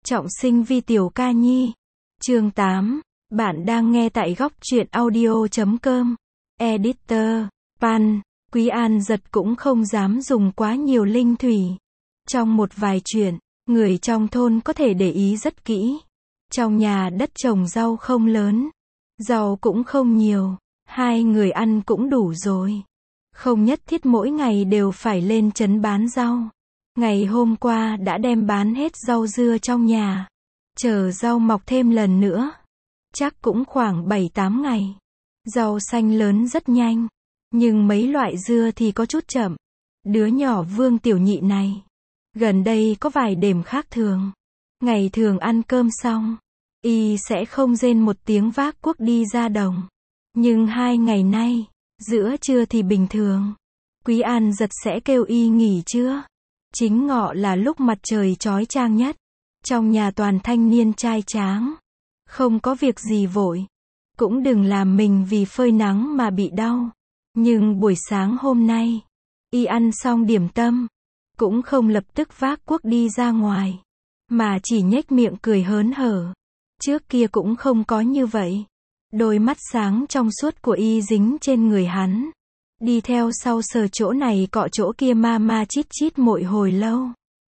Trọng sinh vi tiểu ca nhi. Chương 8. Bạn đang nghe tại góc truyện audio.com. Editor. Pan. Quý An Giật cũng không dám dùng quá nhiều linh thủy. Trong một vài chuyện, người trong thôn có thể để ý rất kỹ. Trong nhà đất trồng rau không lớn. Rau cũng không nhiều. Hai người ăn cũng đủ rồi. Không nhất thiết mỗi ngày đều phải lên trấn bán rau. Ngày hôm qua đã đem bán hết rau dưa trong nhà. Chờ rau mọc thêm lần nữa. Chắc cũng khoảng 7-8 ngày. Rau xanh lớn rất nhanh. Nhưng mấy loại dưa thì có chút chậm. Đứa nhỏ Vương Tiểu Nhị này. Gần đây có vài đêm khác thường. Ngày thường ăn cơm xong. Y sẽ không rên một tiếng vác cuốc đi ra đồng. Nhưng 2 ngày nay, giữa trưa thì bình thường. Quý An Giật sẽ kêu Y nghỉ trưa. Chính ngọ là lúc mặt trời chói chang nhất. Trong nhà toàn thanh niên trai tráng. Không có việc gì vội. Cũng đừng làm mình vì phơi nắng mà bị đau. Nhưng buổi sáng hôm nay, Y ăn xong điểm tâm. Cũng không lập tức vác cuốc đi ra ngoài. Mà chỉ nhếch miệng cười hớn hở. Trước kia cũng không có như vậy. Đôi mắt sáng trong suốt của Y dính trên người hắn. Đi theo sau sờ chỗ này cọ chỗ kia ma chít chít mỗi hồi lâu.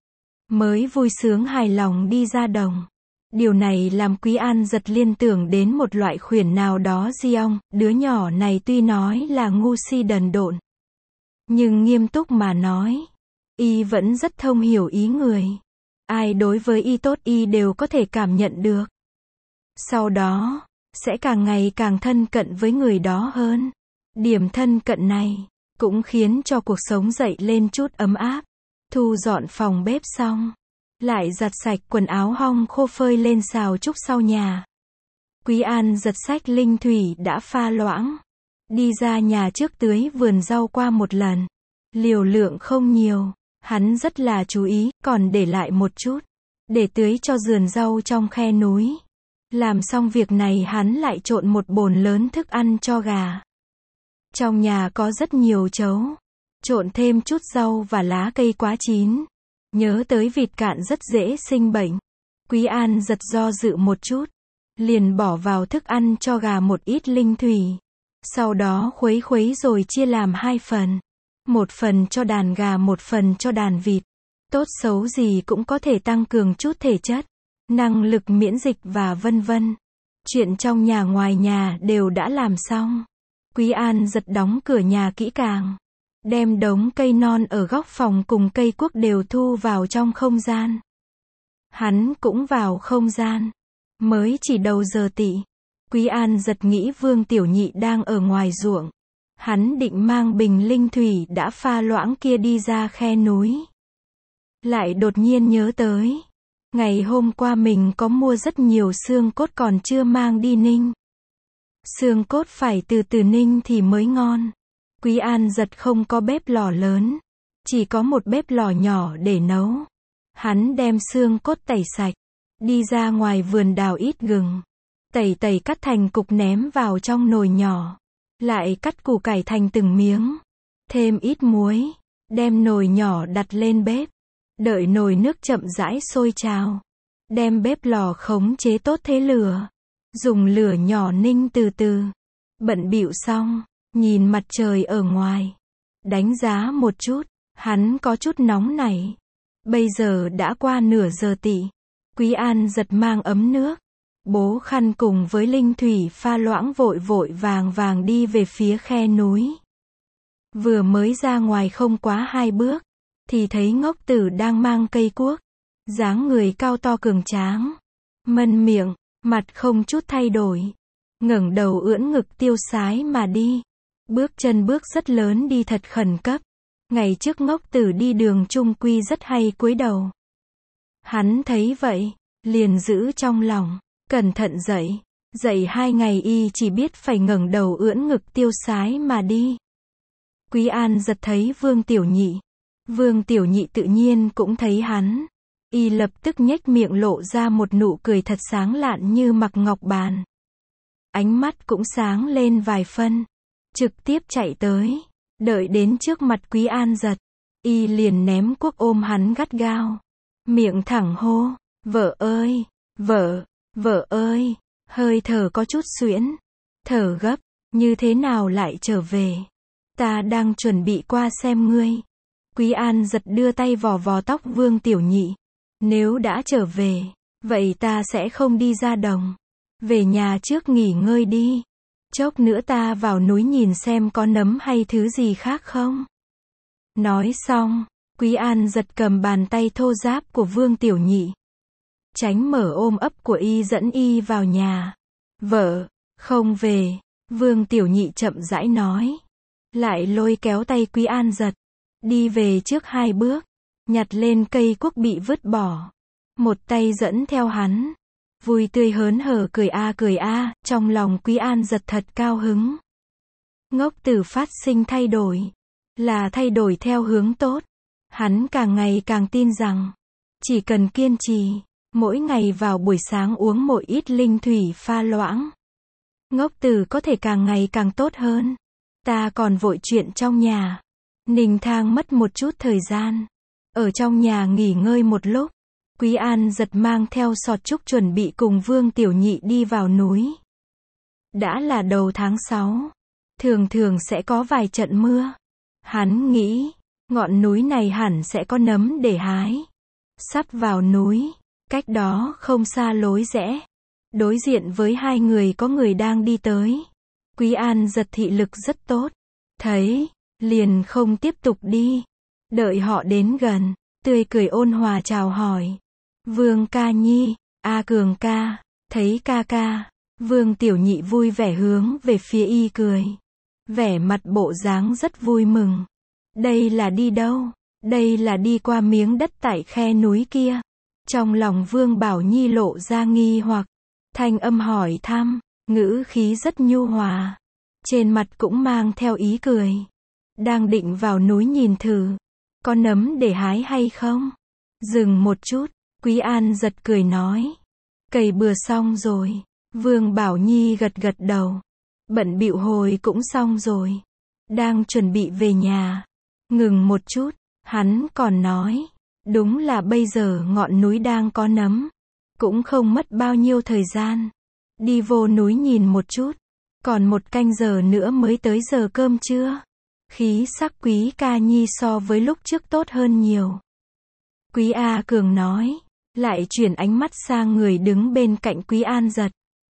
Mới vui sướng hài lòng đi ra đồng. Điều này làm Quý An Giật liên tưởng đến một loại khuyển nào đó Giong. Đứa nhỏ này tuy nói là ngu si đần độn. Nhưng nghiêm túc mà nói. Y vẫn rất thông hiểu ý người. Ai đối với Y tốt Y đều có thể cảm nhận được. Sau đó, sẽ càng ngày càng thân cận với người đó hơn. Điểm thân cận này, cũng khiến cho cuộc sống dậy lên chút ấm áp. Thu dọn phòng bếp xong. Lại giặt sạch quần áo hong khô phơi lên xào trúc sau nhà. Quý An Giật xách linh thủy đã pha loãng. Đi ra nhà trước tưới vườn rau qua một lần. Liều lượng không nhiều. Hắn rất là chú ý, còn để lại một chút. Để tưới cho vườn rau trong khe núi. Làm xong việc này hắn lại trộn một bồn lớn thức ăn cho gà. Trong nhà có rất nhiều trấu. Trộn thêm chút rau và lá cây quá chín. Nhớ tới vịt cạn rất dễ sinh bệnh. Quý An Giật do dự một chút. Liền bỏ vào thức ăn cho gà một ít linh thủy. Sau đó khuấy rồi chia làm 2 phần. 1 phần cho đàn gà, 1 phần cho đàn vịt. Tốt xấu gì cũng có thể tăng cường chút thể chất, năng lực miễn dịch và vân vân. Chuyện trong nhà ngoài nhà đều đã làm xong. Quý An Giật đóng cửa nhà kỹ càng. Đem đống cây non ở góc phòng cùng cây cuốc đều thu vào trong không gian. Hắn cũng vào không gian. Mới chỉ đầu giờ tị. Quý An Giật nghĩ Vương Tiểu Nhị đang ở ngoài ruộng. Hắn định mang bình linh thủy đã pha loãng kia đi ra khe núi. Lại đột nhiên nhớ tới. Ngày hôm qua mình có mua rất nhiều xương cốt còn chưa mang đi ninh. Xương cốt phải từ từ ninh thì mới ngon. Quý An Giật không có bếp lò lớn. Chỉ có một bếp lò nhỏ để nấu. Hắn đem xương cốt tẩy sạch. Đi ra ngoài vườn đào ít gừng. Tẩy cắt thành cục ném vào trong nồi nhỏ. Lại cắt củ cải thành từng miếng. Thêm ít muối. Đem nồi nhỏ đặt lên bếp. Đợi nồi nước chậm rãi sôi trào. Đem bếp lò khống chế tốt thế lửa. Dùng lửa nhỏ ninh từ từ. Bận bịu xong. Nhìn mặt trời ở ngoài. Đánh giá một chút. Hắn có chút nóng nảy. Bây giờ đã qua nửa giờ tị. Quý An Giật mang ấm nước. Bố khăn cùng với linh thủy pha loãng vội vàng đi về phía khe núi. Vừa mới ra ngoài không quá 2 bước. Thì thấy Ngốc Tử đang mang cây cuốc. Dáng người cao to cường tráng. Mân miệng, mặt không chút thay đổi. Ngẩng đầu ưỡn ngực tiêu sái mà đi. Bước chân bước rất lớn đi thật khẩn cấp. Ngày trước Ngốc Tử đi đường chung quy rất hay cúi đầu. Hắn thấy vậy, liền giữ trong lòng, cẩn thận dậy 2 ngày Y chỉ biết phải ngẩng đầu ưỡn ngực tiêu sái mà đi. Quý An Giật thấy Vương Tiểu Nhị. Vương Tiểu Nhị tự nhiên cũng thấy hắn. Y lập tức nhếch miệng lộ ra một nụ cười thật sáng lạn như mặc ngọc bàn. Ánh mắt cũng sáng lên vài phân. Trực tiếp chạy tới. Đợi đến trước mặt Quý An Giật. Y liền ném cuốc ôm hắn gắt gao. Miệng thẳng hô. Vợ ơi, vợ ơi, hơi thở có chút suyễn, thở gấp, như thế nào lại trở về? Ta đang chuẩn bị qua xem ngươi. Quý An giật đưa tay vò vò tóc Vương Tiểu Nhị. Nếu đã trở về, vậy ta sẽ không đi ra đồng. Về nhà trước nghỉ ngơi đi. Chốc nữa ta vào núi nhìn xem có nấm hay thứ gì khác không. Nói xong, Quý An giật cầm bàn tay thô ráp của Vương Tiểu Nhị. Tránh mở ôm ấp của y dẫn y vào nhà. Vợ, không về, Vương Tiểu Nhị chậm rãi nói. Lại lôi kéo tay Quý An giật. Đi về trước 2 bước. Nhặt lên cây cuốc bị vứt bỏ. Một tay dẫn theo hắn. Vui tươi hớn hở cười a, trong lòng Quý An giật thật cao hứng. Ngốc Tử phát sinh thay đổi. Là thay đổi theo hướng tốt. Hắn càng ngày càng tin rằng, chỉ cần kiên trì, mỗi ngày vào buổi sáng uống một ít linh thủy pha loãng. Ngốc Tử có thể càng ngày càng tốt hơn. Ta còn vội chuyện trong nhà. Ninh Thang mất một chút thời gian. Ở trong nhà nghỉ ngơi một lúc. Quý An giật mang theo sọt trúc chuẩn bị cùng Vương Tiểu Nhị đi vào núi. Đã là đầu tháng 6. Thường thường sẽ có vài trận mưa. Hắn nghĩ, ngọn núi này hẳn sẽ có nấm để hái. Sắp vào núi, cách đó không xa lối rẽ. Đối diện với 2 người có người đang đi tới. Quý An giật thị lực rất tốt. Thấy, liền không tiếp tục đi. Đợi họ đến gần, tươi cười ôn hòa chào hỏi. Vương ca nhi, Cường ca, thấy ca ca. Vương Tiểu Nhị vui vẻ hướng về phía y cười. Vẻ mặt bộ dáng rất vui mừng. Đây là đi đâu? Đây là đi qua miếng đất tại khe núi kia. Trong lòng Vương Bảo Nhi lộ ra nghi hoặc. Thanh âm hỏi thăm, ngữ khí rất nhu hòa. Trên mặt cũng mang theo ý cười. Đang định vào núi nhìn thử. Có nấm để hái hay không? Dừng một chút, Quý An giật cười nói. Cày bừa xong rồi. Vương Bảo Nhi gật gật đầu. Bận bịu hồi cũng xong rồi. Đang chuẩn bị về nhà. Ngừng một chút, hắn còn nói. Đúng là bây giờ ngọn núi đang có nấm. Cũng không mất bao nhiêu thời gian. Đi vô núi nhìn một chút. Còn 1 canh giờ nữa mới tới giờ cơm trưa. Khí sắc Quý ca nhi so với lúc trước tốt hơn nhiều. Quý A Cường nói. Lại chuyển ánh mắt sang người đứng bên cạnh Quý An giật.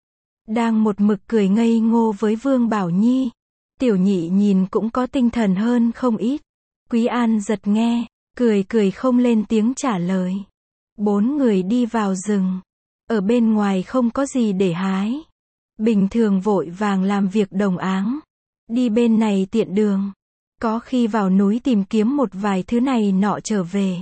Đang một mực cười ngây ngô với Vương Bảo Nhi. Tiểu Nhị nhìn cũng có tinh thần hơn không ít. Quý An giật nghe, cười không lên tiếng trả lời. 4 người đi vào rừng. Ở bên ngoài không có gì để hái. Bình thường vội vàng làm việc đồng áng. Đi bên này tiện đường. Có khi vào núi tìm kiếm một vài thứ này nọ trở về.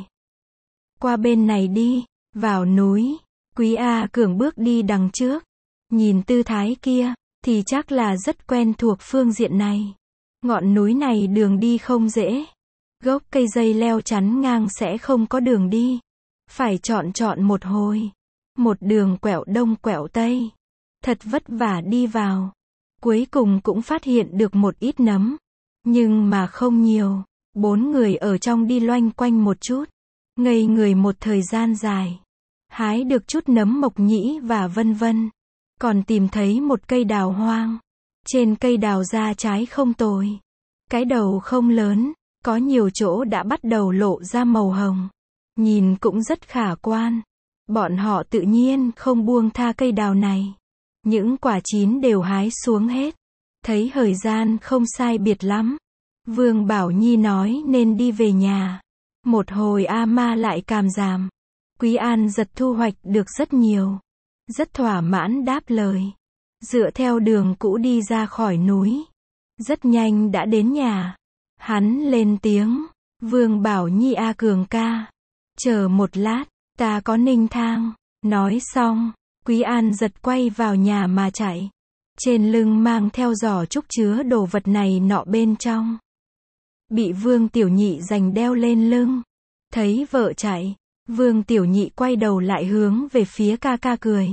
Qua bên này đi, vào núi. Quý A Cường bước đi đằng trước. Nhìn tư thái kia, thì chắc là rất quen thuộc phương diện này. Ngọn núi này đường đi không dễ. Gốc cây dây leo chắn ngang sẽ không có đường đi. Phải chọn một hồi. Một đường quẹo đông quẹo tây. Thật vất vả đi vào. Cuối cùng cũng phát hiện được một ít nấm. Nhưng mà không nhiều. 4 người ở trong đi loanh quanh một chút. Ngây người một thời gian dài. Hái được chút nấm mộc nhĩ và vân vân. Còn tìm thấy một cây đào hoang. Trên cây đào ra trái không tồi. Cái đầu không lớn. Có nhiều chỗ đã bắt đầu lộ ra màu hồng. Nhìn cũng rất khả quan. Bọn họ tự nhiên không buông tha cây đào này. Những quả chín đều hái xuống hết. Thấy thời gian không sai biệt lắm. Vương Bảo Nhi nói nên đi về nhà. Một hồi ma lại cảm giảm. Quý An giật thu hoạch được rất nhiều. Rất thỏa mãn đáp lời. Dựa theo đường cũ đi ra khỏi núi. Rất nhanh đã đến nhà. Hắn lên tiếng. Vương Bảo Nhi Cường ca. Chờ một lát, ta có Ninh Thang. Nói xong, Quý An giật quay vào nhà mà chạy. Trên lưng mang theo giỏ trúc chứa đồ vật này nọ bên trong. Bị Vương Tiểu Nhị giành đeo lên lưng. Thấy vợ chạy, Vương Tiểu Nhị quay đầu lại hướng về phía ca ca cười.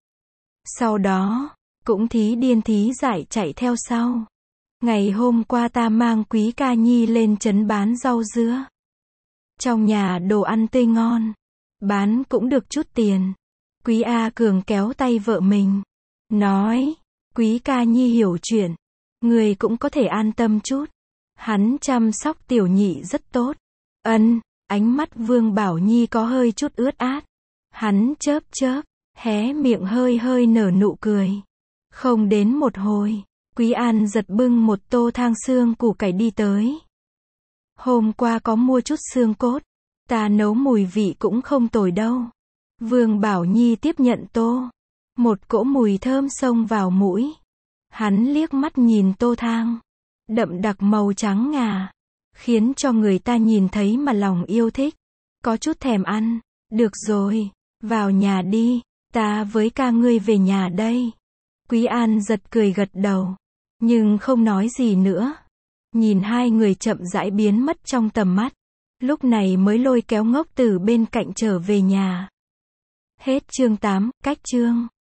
Sau đó, cũng thí điên thí dại chạy theo sau. Ngày hôm qua ta mang Quý ca nhi lên trấn bán rau dứa. Trong nhà đồ ăn tươi ngon. Bán cũng được chút tiền. Quý A Cường kéo tay vợ mình. Nói, Quý ca nhi hiểu chuyện. Người cũng có thể an tâm chút. Hắn chăm sóc tiểu nhị rất tốt. Ân, ánh mắt Vương Bảo Nhi có hơi chút ướt át. Hắn chớp chớp, hé miệng hơi hơi nở nụ cười. Không đến một hồi, Quý An giật bưng một tô thang xương củ cải đi tới. Hôm qua có mua chút xương cốt. Ta nấu mùi vị cũng không tồi đâu. Vương Bảo Nhi tiếp nhận tô. Một cỗ mùi thơm xông vào mũi. Hắn liếc mắt nhìn tô thang. Đậm đặc màu trắng ngà. Khiến cho người ta nhìn thấy mà lòng yêu thích. Có chút thèm ăn. Được rồi, vào nhà đi. Ta với ca ngươi về nhà đây. Quý An giật cười gật đầu. Nhưng không nói gì nữa. Nhìn hai người chậm rãi biến mất trong tầm mắt. Lúc này mới lôi kéo Ngốc Tử bên cạnh trở về nhà. Hết chương 8, cách chương.